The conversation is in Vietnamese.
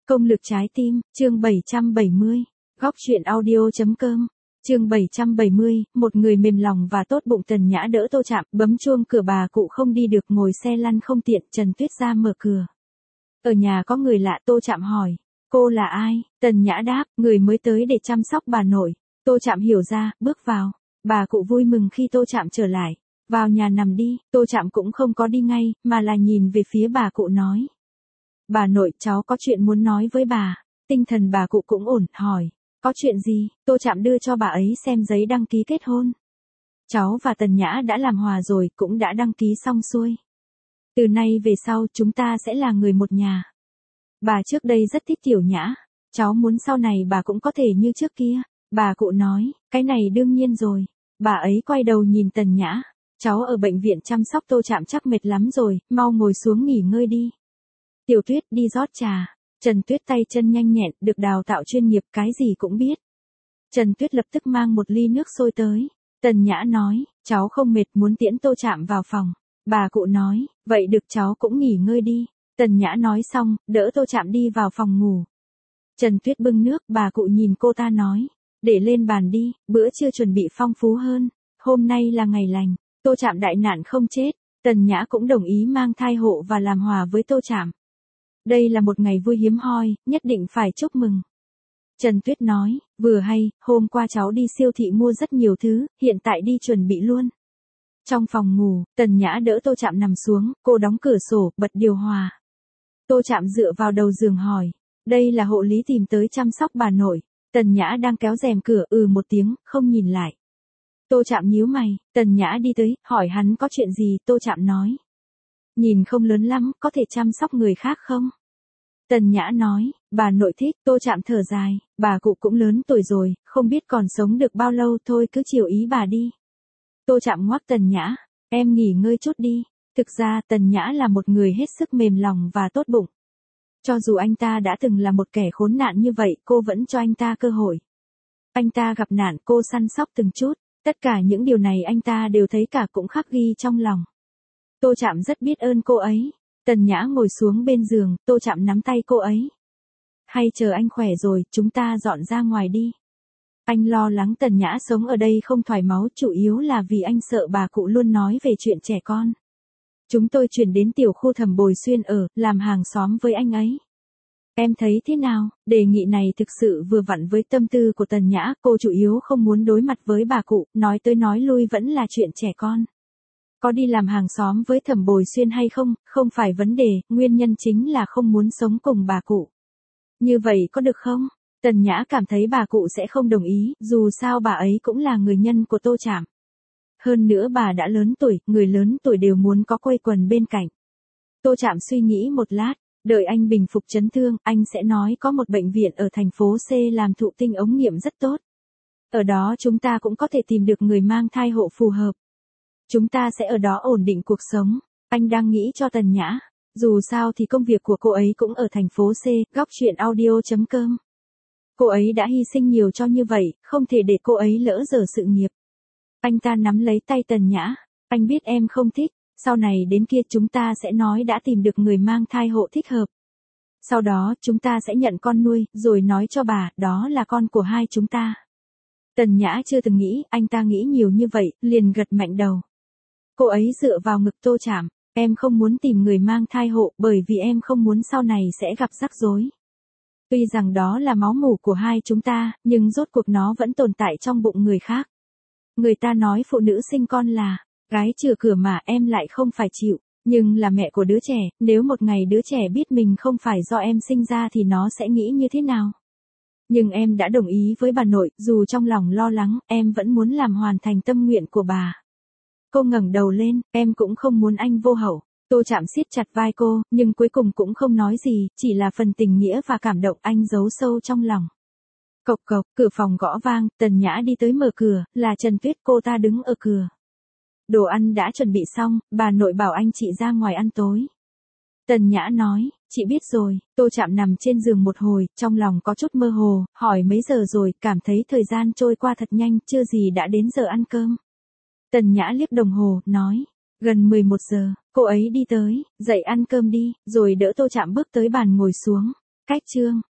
Công lực trái tim, chương 770, góc truyện audio.com, chương 770, một người mềm lòng và tốt bụng. Tần Nhã đỡ Tô Trạm, bấm chuông cửa. Bà cụ không đi được, ngồi xe lăn không tiện. Trần Tuyết ra mở cửa. Ở nhà có người lạ. Tô Trạm hỏi, cô là ai? Tần Nhã đáp, người mới tới để chăm sóc bà nội. Tô Trạm hiểu ra, bước vào. Bà cụ vui mừng khi Tô Trạm trở lại. Vào nhà nằm đi. Tô Trạm cũng không có đi ngay, mà là nhìn về phía bà cụ nói. Bà nội, cháu có chuyện muốn nói với bà. Tinh thần bà cụ cũng ổn, hỏi. Có chuyện gì? Tô Trạm đưa cho bà ấy xem giấy đăng ký kết hôn. Cháu và Tần Nhã đã làm hòa rồi, cũng đã đăng ký xong xuôi. Từ nay về sau chúng ta sẽ là người một nhà. Bà trước đây rất thích Tiểu Nhã. Cháu muốn sau này bà cũng có thể như trước kia. Bà cụ nói, cái này đương nhiên rồi. Bà ấy quay đầu nhìn Tần Nhã. Cháu ở bệnh viện chăm sóc. Tô Trạm chắc mệt lắm rồi, mau ngồi xuống nghỉ ngơi đi. Tiểu Tuyết đi rót trà. Trần Tuyết tay chân nhanh nhẹn, được đào tạo chuyên nghiệp, cái gì cũng biết. Trần Tuyết lập tức mang một ly nước sôi tới. Tần Nhã nói, cháu không mệt, muốn tiễn Tô Trạm vào phòng. Bà cụ nói, vậy được, cháu cũng nghỉ ngơi đi. Tần Nhã nói xong, đỡ Tô Trạm đi vào phòng ngủ. Trần Tuyết bưng nước. Bà cụ nhìn cô ta nói, để lên bàn đi, bữa trưa chuẩn bị phong phú hơn. Hôm nay là ngày lành, Tô Trạm đại nạn không chết. Tần Nhã cũng đồng ý mang thai hộ và làm hòa với Tô Trạm. Đây là một ngày vui hiếm hoi, nhất định phải chúc mừng. Trần Tuyết nói, vừa hay, hôm qua cháu đi siêu thị mua rất nhiều thứ, hiện tại đi chuẩn bị luôn. Trong phòng ngủ, Tần Nhã đỡ Tô Trạm nằm xuống, cô đóng cửa sổ, bật điều hòa. Tô Trạm dựa vào đầu giường hỏi, đây là hộ lý tìm tới chăm sóc bà nội. Tần Nhã đang kéo rèm cửa, một tiếng, không nhìn lại. Tô Trạm nhíu mày. Tần Nhã đi tới, hỏi hắn có chuyện gì. Tô Trạm nói, nhìn không lớn lắm, có thể chăm sóc người khác không? Tần Nhã nói, bà nội thích. Tô Trạm thở dài, bà cụ cũng lớn tuổi rồi, không biết còn sống được bao lâu, thôi cứ chiều ý bà đi. Tô Trạm ngoắc Tần Nhã, em nghỉ ngơi chút đi. Thực ra Tần Nhã là một người hết sức mềm lòng và tốt bụng. Cho dù anh ta đã từng là một kẻ khốn nạn như vậy, cô vẫn cho anh ta cơ hội. Anh ta gặp nạn, cô săn sóc từng chút. Tất cả những điều này anh ta đều thấy cả, cũng khắc ghi trong lòng. Tô Trạm rất biết ơn cô ấy. Tần Nhã ngồi xuống bên giường, Tô Trạm nắm tay cô ấy. Hay chờ anh khỏe rồi, chúng ta dọn ra ngoài đi. Anh lo lắng Tần Nhã sống ở đây không thoải mái, chủ yếu là vì anh sợ bà cụ luôn nói về chuyện trẻ con. Chúng tôi chuyển đến tiểu khu Thẩm Bồi Xuyên ở, làm hàng xóm với anh ấy. Em thấy thế nào? Đề nghị này thực sự vừa vặn với tâm tư của Tần Nhã, cô chủ yếu không muốn đối mặt với bà cụ, nói tới nói lui vẫn là chuyện trẻ con. Có đi làm hàng xóm với Thẩm Bồi Xuyên hay không, không phải vấn đề, nguyên nhân chính là không muốn sống cùng bà cụ. Như vậy có được không? Tần Nhã cảm thấy bà cụ sẽ không đồng ý, dù sao bà ấy cũng là người nhân của Tô Trạm. Hơn nữa bà đã lớn tuổi, người lớn tuổi đều muốn có quây quần bên cạnh. Tô Trạm suy nghĩ một lát, đợi anh bình phục chấn thương, anh sẽ nói có một bệnh viện ở thành phố C làm thụ tinh ống nghiệm rất tốt. Ở đó chúng ta cũng có thể tìm được người mang thai hộ phù hợp. Chúng ta sẽ ở đó ổn định cuộc sống. Anh đang nghĩ cho Tần Nhã. Dù sao thì công việc của cô ấy cũng ở thành phố C, góc truyện audio.com. Cô ấy đã hy sinh nhiều cho như vậy, không thể để cô ấy lỡ dở sự nghiệp. Anh ta nắm lấy tay Tần Nhã. Anh biết em không thích, sau này đến kia chúng ta sẽ nói đã tìm được người mang thai hộ thích hợp. Sau đó chúng ta sẽ nhận con nuôi, rồi nói cho bà, đó là con của hai chúng ta. Tần Nhã chưa từng nghĩ, anh ta nghĩ nhiều như vậy, liền gật mạnh đầu. Cô ấy dựa vào ngực Tô Trạm, em không muốn tìm người mang thai hộ, bởi vì em không muốn sau này sẽ gặp rắc rối. Tuy rằng đó là máu mủ của hai chúng ta, nhưng rốt cuộc nó vẫn tồn tại trong bụng người khác. Người ta nói phụ nữ sinh con là gái chừa cửa mà, em lại không phải chịu, nhưng là mẹ của đứa trẻ, nếu một ngày đứa trẻ biết mình không phải do em sinh ra thì nó sẽ nghĩ như thế nào? Nhưng em đã đồng ý với bà nội, dù trong lòng lo lắng, em vẫn muốn làm hoàn thành tâm nguyện của bà. Cô ngẩng đầu lên, em cũng không muốn anh vô hậu. Tô Trạm siết chặt vai cô, nhưng cuối cùng cũng không nói gì, chỉ là phần tình nghĩa và cảm động anh giấu sâu trong lòng. Cộc cộc, cửa phòng gõ vang, Tần Nhã đi tới mở cửa, là Trần Tuyết, cô ta đứng ở cửa. Đồ ăn đã chuẩn bị xong, bà nội bảo anh chị ra ngoài ăn tối. Tần Nhã nói, chị biết rồi. Tô Trạm nằm trên giường một hồi, trong lòng có chút mơ hồ, hỏi mấy giờ rồi, cảm thấy thời gian trôi qua thật nhanh, chưa gì đã đến giờ ăn cơm. Tần Nhã liếc đồng hồ, nói, gần 11 giờ, cô ấy đi tới, dậy ăn cơm đi, rồi đỡ Tô Trạm bước tới bàn ngồi xuống. Cách chương